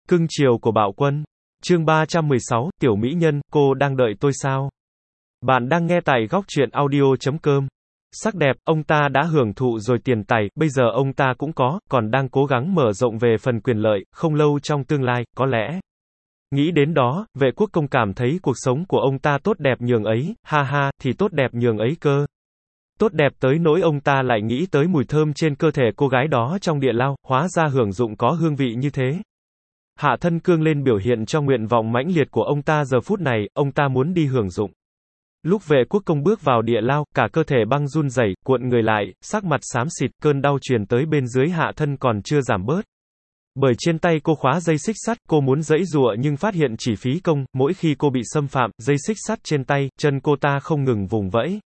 Cưng chiều của Bạo Quân. Chương 316, Tiểu Mỹ Nhân, cô đang đợi tôi sao? Bạn đang nghe tại góc truyện audio.com. Sắc đẹp, ông ta đã hưởng thụ rồi tiền tài, bây giờ ông ta cũng có, còn đang cố gắng mở rộng về phần quyền lợi, không lâu trong tương lai, có lẽ. Nghĩ đến đó, Vệ Quốc Công cảm thấy cuộc sống của ông ta tốt đẹp nhường ấy, ha ha, thì tốt đẹp nhường ấy cơ. Tốt đẹp tới nỗi ông ta lại nghĩ tới mùi thơm trên cơ thể cô gái đó trong địa lao, hóa ra hưởng dụng có hương vị như thế. Hạ thân cương lên biểu hiện cho nguyện vọng mãnh liệt của ông ta giờ phút này, ông ta muốn đi hưởng dụng. Lúc Vệ Quốc Công bước vào địa lao, cả cơ thể băng run rẩy, cuộn người lại, sắc mặt xám xịt, cơn đau truyền tới bên dưới hạ thân còn chưa giảm bớt. Bởi trên tay cô khóa dây xích sắt, cô muốn giãy giụa nhưng phát hiện chỉ phí công, mỗi khi cô bị xâm phạm, dây xích sắt trên tay, chân cô ta không ngừng vùng vẫy.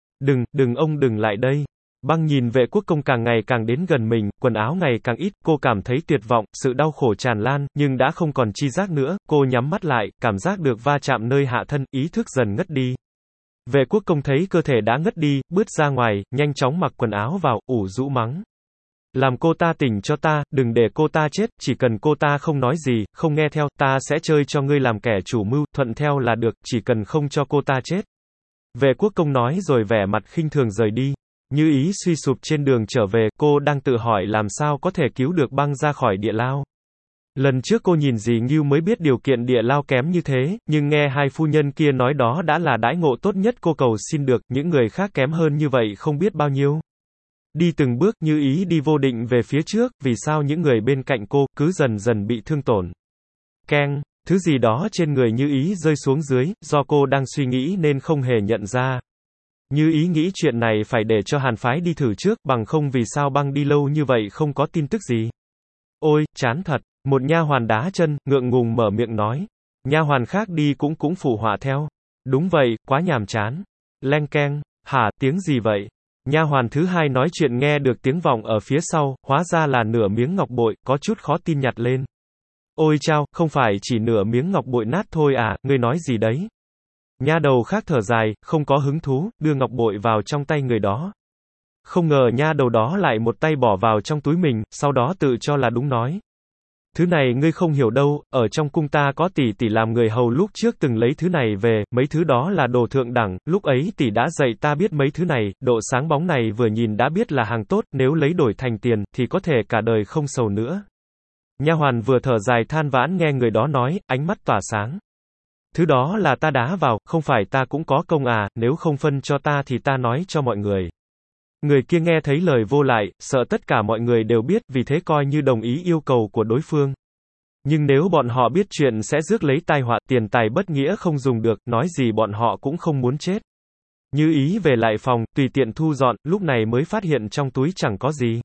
Đừng lại đây. Băng nhìn Vệ Quốc Công càng ngày càng đến gần mình, quần áo ngày càng ít, cô cảm thấy tuyệt vọng, sự đau khổ tràn lan, nhưng đã không còn chi giác nữa, cô nhắm mắt lại, cảm giác được va chạm nơi hạ thân, ý thức dần ngất đi. Vệ Quốc Công thấy cơ thể đã ngất đi, bước ra ngoài, nhanh chóng mặc quần áo vào, ủ rũ mắng. Làm cô ta tỉnh cho ta, đừng để cô ta chết, chỉ cần cô ta không nói gì, không nghe theo, ta sẽ chơi cho ngươi làm kẻ chủ mưu, thuận theo là được, chỉ cần không cho cô ta chết. Vệ Quốc Công nói rồi vẻ mặt khinh thường rời đi. Như Ý suy sụp trên đường trở về, cô đang tự hỏi làm sao có thể cứu được băng ra khỏi địa lao. Lần trước cô nhìn dì Ngưu mới biết điều kiện địa lao kém như thế, nhưng nghe hai phu nhân kia nói đó đã là đãi ngộ tốt nhất cô cầu xin được, những người khác kém hơn như vậy không biết bao nhiêu. Đi từng bước, Như Ý đi vô định về phía trước, vì sao những người bên cạnh cô, cứ dần dần bị thương tổn. Keng, thứ gì đó trên người Như Ý rơi xuống dưới, do cô đang suy nghĩ nên không hề nhận ra. Như Ý nghĩ chuyện này phải để cho Hàn phái đi thử trước, bằng không vì sao băng đi lâu như vậy không có tin tức gì. Ôi, chán thật, một nha hoàn đá chân, ngượng ngùng mở miệng nói. Nha hoàn khác đi cũng phụ họa theo. Đúng vậy, quá nhàm chán. Leng keng, hả, tiếng gì vậy? Nha hoàn thứ hai nói chuyện nghe được tiếng vọng ở phía sau, hóa ra là nửa miếng ngọc bội, có chút khó tin nhặt lên. Ôi chao, không phải chỉ nửa miếng ngọc bội nát thôi à, ngươi nói gì đấy? Nha đầu khác thở dài, không có hứng thú, đưa ngọc bội vào trong tay người đó. Không ngờ nha đầu đó lại một tay bỏ vào trong túi mình, sau đó tự cho là đúng nói. Thứ này ngươi không hiểu đâu, ở trong cung ta có tỷ tỷ làm người hầu lúc trước từng lấy thứ này về, mấy thứ đó là đồ thượng đẳng, lúc ấy tỷ đã dạy ta biết mấy thứ này, độ sáng bóng này vừa nhìn đã biết là hàng tốt, nếu lấy đổi thành tiền, thì có thể cả đời không sầu nữa. Nha hoàn vừa thở dài than vãn nghe người đó nói, ánh mắt tỏa sáng. Thứ đó là ta đá vào, không phải ta cũng có công à, nếu không phân cho ta thì ta nói cho mọi người. Người kia nghe thấy lời vô lại, sợ tất cả mọi người đều biết, vì thế coi như đồng ý yêu cầu của đối phương. Nhưng nếu bọn họ biết chuyện sẽ rước lấy tai họa, tiền tài bất nghĩa không dùng được, nói gì bọn họ cũng không muốn chết. Như Ý về lại phòng, tùy tiện thu dọn, lúc này mới phát hiện trong túi chẳng có gì.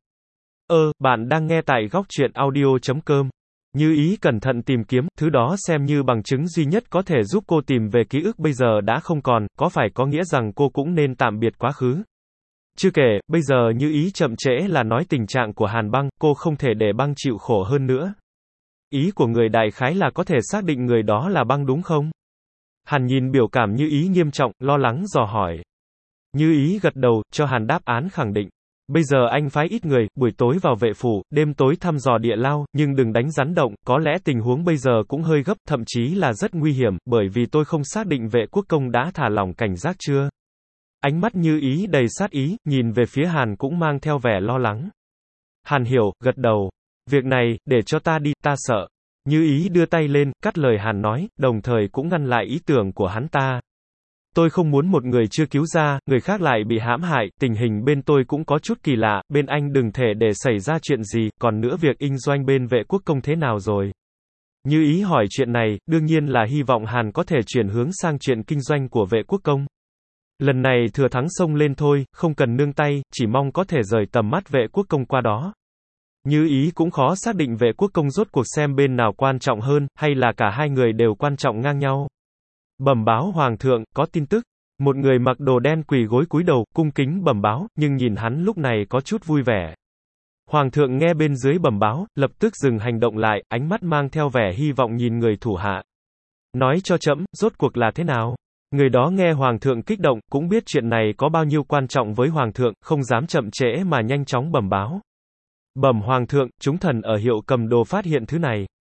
Bạn đang nghe tại góc truyện audio.com. Như Ý cẩn thận tìm kiếm, thứ đó xem như bằng chứng duy nhất có thể giúp cô tìm về ký ức bây giờ đã không còn, có phải có nghĩa rằng cô cũng nên tạm biệt quá khứ. Chưa kể, bây giờ Như Ý chậm trễ là nói tình trạng của Hàn Băng, cô không thể để băng chịu khổ hơn nữa. Ý của người đại khái là có thể xác định người đó là băng đúng không? Hàn nhìn biểu cảm Như Ý nghiêm trọng, lo lắng dò hỏi. Như Ý gật đầu, cho Hàn đáp án khẳng định. Bây giờ anh phái ít người, buổi tối vào vệ phủ, đêm tối thăm dò địa lao, nhưng đừng đánh rắn động, có lẽ tình huống bây giờ cũng hơi gấp, thậm chí là rất nguy hiểm, bởi vì tôi không xác định Vệ Quốc Công đã thả lỏng cảnh giác chưa. Ánh mắt Như Ý đầy sát ý, nhìn về phía Hàn cũng mang theo vẻ lo lắng. Hàn hiểu, gật đầu. Việc này, để cho ta đi, ta sợ. Như Ý đưa tay lên, cắt lời Hàn nói, đồng thời cũng ngăn lại ý tưởng của hắn ta. Tôi không muốn một người chưa cứu ra, người khác lại bị hãm hại, tình hình bên tôi cũng có chút kỳ lạ, bên anh đừng thể để xảy ra chuyện gì, còn nữa việc kinh doanh bên Vệ Quốc Công thế nào rồi? Như Ý hỏi chuyện này, đương nhiên là hy vọng Hàn có thể chuyển hướng sang chuyện kinh doanh của Vệ Quốc Công. Lần này thừa thắng xông lên thôi, không cần nương tay, chỉ mong có thể rời tầm mắt Vệ Quốc Công qua đó. Như Ý cũng khó xác định Vệ Quốc Công rốt cuộc xem bên nào quan trọng hơn, hay là cả hai người đều quan trọng ngang nhau. Bẩm báo Hoàng thượng, có tin tức. Một người mặc đồ đen quỳ gối cúi đầu, cung kính bẩm báo, nhưng nhìn hắn lúc này có chút vui vẻ. Hoàng thượng nghe bên dưới bẩm báo, lập tức dừng hành động lại, ánh mắt mang theo vẻ hy vọng nhìn người thủ hạ. Nói cho trẫm, rốt cuộc là thế nào? Người đó nghe Hoàng thượng kích động, cũng biết chuyện này có bao nhiêu quan trọng với Hoàng thượng, không dám chậm trễ mà nhanh chóng bẩm báo. Bẩm Hoàng thượng, chúng thần ở hiệu cầm đồ phát hiện thứ này.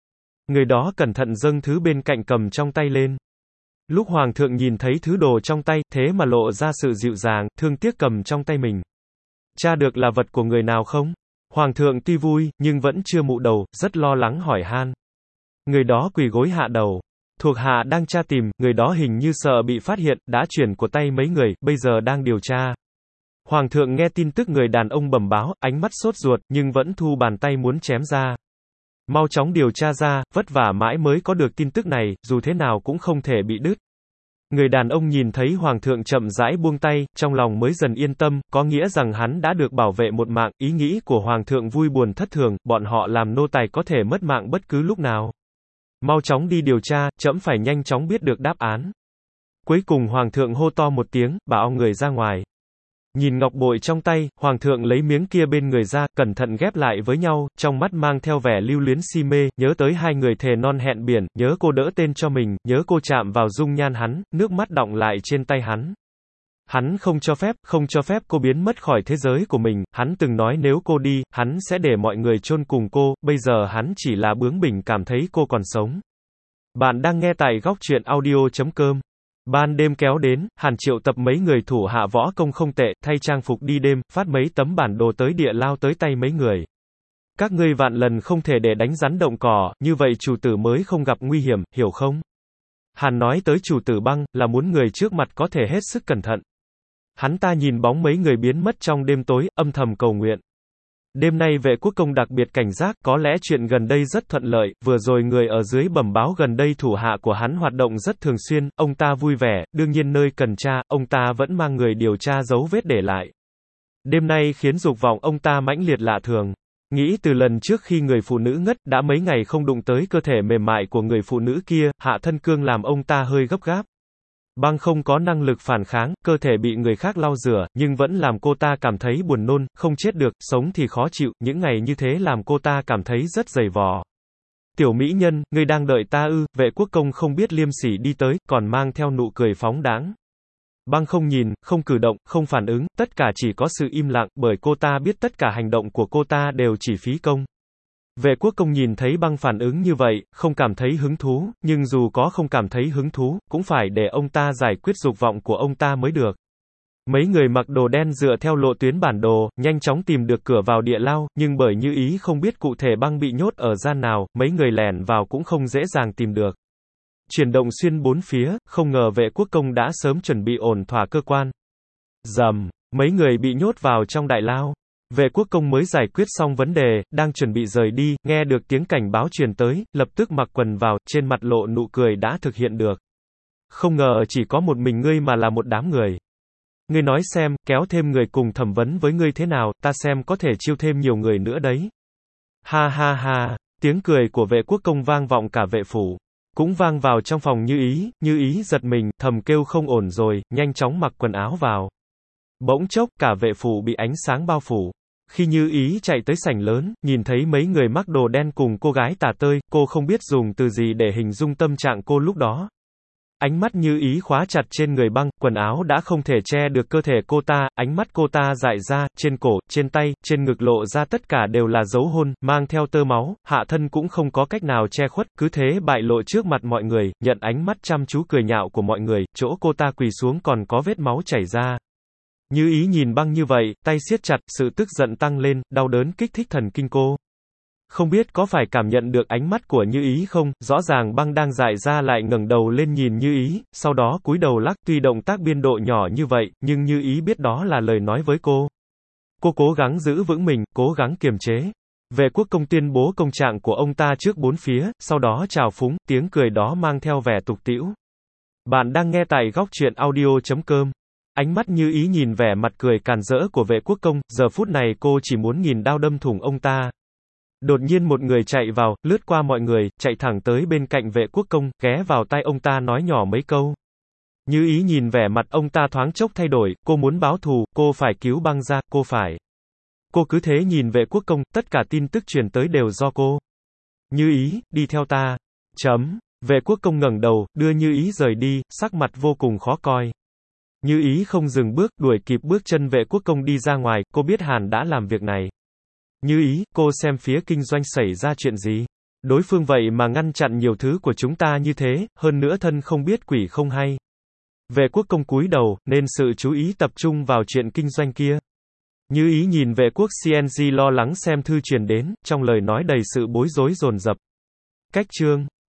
Người đó cẩn thận dâng thứ bên cạnh cầm trong tay lên. Lúc hoàng thượng nhìn thấy thứ đồ trong tay, thế mà lộ ra sự dịu dàng, thương tiếc cầm trong tay mình. Tra được là vật của người nào không? Hoàng thượng tuy vui, nhưng vẫn chưa mụ đầu, rất lo lắng hỏi han. Người đó quỳ gối hạ đầu. Thuộc hạ đang tra tìm, người đó hình như sợ bị phát hiện, đã chuyển của tay mấy người, bây giờ đang điều tra. Hoàng thượng nghe tin tức người đàn ông bẩm báo, ánh mắt sốt ruột, nhưng vẫn thu bàn tay muốn chém ra. Mau chóng điều tra ra, vất vả mãi mới có được tin tức này, dù thế nào cũng không thể bị đứt. Người đàn ông nhìn thấy hoàng thượng chậm rãi buông tay, trong lòng mới dần yên tâm, có nghĩa rằng hắn đã được bảo vệ một mạng, ý nghĩ của hoàng thượng vui buồn thất thường, bọn họ làm nô tài có thể mất mạng bất cứ lúc nào. Mau chóng đi điều tra, trẫm phải nhanh chóng biết được đáp án. Cuối cùng hoàng thượng hô to một tiếng, bảo người ra ngoài. Nhìn ngọc bội trong tay, hoàng thượng lấy miếng kia bên người ra, cẩn thận ghép lại với nhau, trong mắt mang theo vẻ lưu luyến si mê, nhớ tới hai người thề non hẹn biển, nhớ cô đỡ tên cho mình, nhớ cô chạm vào dung nhan hắn, nước mắt đọng lại trên tay hắn. Hắn không cho phép cô biến mất khỏi thế giới của mình, hắn từng nói nếu cô đi, hắn sẽ để mọi người chôn cùng cô, bây giờ hắn chỉ là bướng bỉnh cảm thấy cô còn sống. Bạn đang nghe tại góc truyện audio.com. Ban đêm kéo đến, Hàn triệu tập mấy người thủ hạ võ công không tệ, thay trang phục đi đêm, phát mấy tấm bản đồ tới địa lao tới tay mấy người. Các ngươi vạn lần không thể để đánh rắn động cỏ, như vậy chủ tử mới không gặp nguy hiểm, hiểu không? Hàn nói tới chủ tử Băng, là muốn người trước mặt có thể hết sức cẩn thận. Hắn ta nhìn bóng mấy người biến mất trong đêm tối, âm thầm cầu nguyện. Đêm nay vệ quốc công đặc biệt cảnh giác, có lẽ chuyện gần đây rất thuận lợi, vừa rồi người ở dưới bẩm báo gần đây thủ hạ của hắn hoạt động rất thường xuyên, ông ta vui vẻ, đương nhiên nơi cần tra, ông ta vẫn mang người điều tra dấu vết để lại. Đêm nay khiến dục vọng ông ta mãnh liệt lạ thường. Nghĩ từ lần trước khi người phụ nữ ngất, đã mấy ngày không đụng tới cơ thể mềm mại của người phụ nữ kia, hạ thân cương làm ông ta hơi gấp gáp. Băng không có năng lực phản kháng, cơ thể bị người khác lau rửa, nhưng vẫn làm cô ta cảm thấy buồn nôn, không chết được, sống thì khó chịu, những ngày như thế làm cô ta cảm thấy rất dày vò. Tiểu mỹ nhân, ngươi đang đợi ta ư? Vệ quốc công không biết liêm sỉ đi tới, còn mang theo nụ cười phóng đãng. Băng không nhìn, không cử động, không phản ứng, tất cả chỉ có sự im lặng, bởi cô ta biết tất cả hành động của cô ta đều chỉ phí công. Vệ quốc công nhìn thấy băng phản ứng như vậy, không cảm thấy hứng thú, nhưng dù có không cảm thấy hứng thú, cũng phải để ông ta giải quyết dục vọng của ông ta mới được. Mấy người mặc đồ đen dựa theo lộ tuyến bản đồ, nhanh chóng tìm được cửa vào địa lao, nhưng bởi Như Ý không biết cụ thể băng bị nhốt ở gian nào, mấy người lẻn vào cũng không dễ dàng tìm được. Chuyển động xuyên bốn phía, không ngờ vệ quốc công đã sớm chuẩn bị ổn thỏa cơ quan. Rầm, mấy người bị nhốt vào trong đại lao. Vệ quốc công mới giải quyết xong vấn đề, đang chuẩn bị rời đi, nghe được tiếng cảnh báo truyền tới, lập tức mặc quần vào, trên mặt lộ nụ cười đã thực hiện được. Không ngờ chỉ có một mình ngươi mà là một đám người. Ngươi nói xem, kéo thêm người cùng thẩm vấn với ngươi thế nào, ta xem có thể chiêu thêm nhiều người nữa đấy. Ha ha ha, tiếng cười của vệ quốc công vang vọng cả vệ phủ. Cũng vang vào trong phòng Như Ý giật mình, thầm kêu không ổn rồi, nhanh chóng mặc quần áo vào. Bỗng chốc, cả vệ phủ bị ánh sáng bao phủ. Khi Như Ý chạy tới sảnh lớn, nhìn thấy mấy người mặc đồ đen cùng cô gái tả tơi, cô không biết dùng từ gì để hình dung tâm trạng cô lúc đó. Ánh mắt Như Ý khóa chặt trên người băng, quần áo đã không thể che được cơ thể cô ta, ánh mắt cô ta dại ra, trên cổ, trên tay, trên ngực lộ ra tất cả đều là dấu hôn, mang theo tơ máu, hạ thân cũng không có cách nào che khuất, cứ thế bại lộ trước mặt mọi người, nhận ánh mắt chăm chú cười nhạo của mọi người, chỗ cô ta quỳ xuống còn có vết máu chảy ra. Như Ý nhìn băng như vậy, tay siết chặt, sự tức giận tăng lên, đau đớn kích thích thần kinh cô. Không biết có phải cảm nhận được ánh mắt của Như Ý không, rõ ràng băng đang dại ra lại ngẩng đầu lên nhìn Như Ý, sau đó cúi đầu lắc, tuy động tác biên độ nhỏ như vậy, nhưng Như Ý biết đó là lời nói với cô. Cô cố gắng giữ vững mình, cố gắng kiềm chế. Vệ quốc công tuyên bố công trạng của ông ta trước bốn phía, sau đó chào phúng, tiếng cười đó mang theo vẻ tục tĩu. Bạn đang nghe tại góc truyện audio.com. Ánh mắt Như Ý nhìn vẻ mặt cười càn rỡ của vệ quốc công, giờ phút này cô chỉ muốn nghìn đao đâm thủng ông ta. Đột nhiên một người chạy vào, lướt qua mọi người, chạy thẳng tới bên cạnh vệ quốc công, ghé vào tai ông ta nói nhỏ mấy câu. Như Ý nhìn vẻ mặt ông ta thoáng chốc thay đổi, cô muốn báo thù, cô phải cứu băng ra, cô phải. Cô cứ thế nhìn vệ quốc công, tất cả tin tức truyền tới đều do cô. Như Ý, đi theo ta. Vệ quốc công ngẩng đầu, đưa Như Ý rời đi, sắc mặt vô cùng khó coi. Như Ý không dừng bước, đuổi kịp bước chân vệ quốc công đi ra ngoài, cô biết Hàn đã làm việc này. Như Ý, cô xem phía kinh doanh xảy ra chuyện gì? Đối phương vậy mà ngăn chặn nhiều thứ của chúng ta như thế, hơn nữa thân không biết quỷ không hay. Vệ quốc công cúi đầu, nên sự chú ý tập trung vào chuyện kinh doanh kia. Như Ý nhìn vệ quốc CNG lo lắng xem thư truyền đến, trong lời nói đầy sự bối rối dồn dập. Cách chương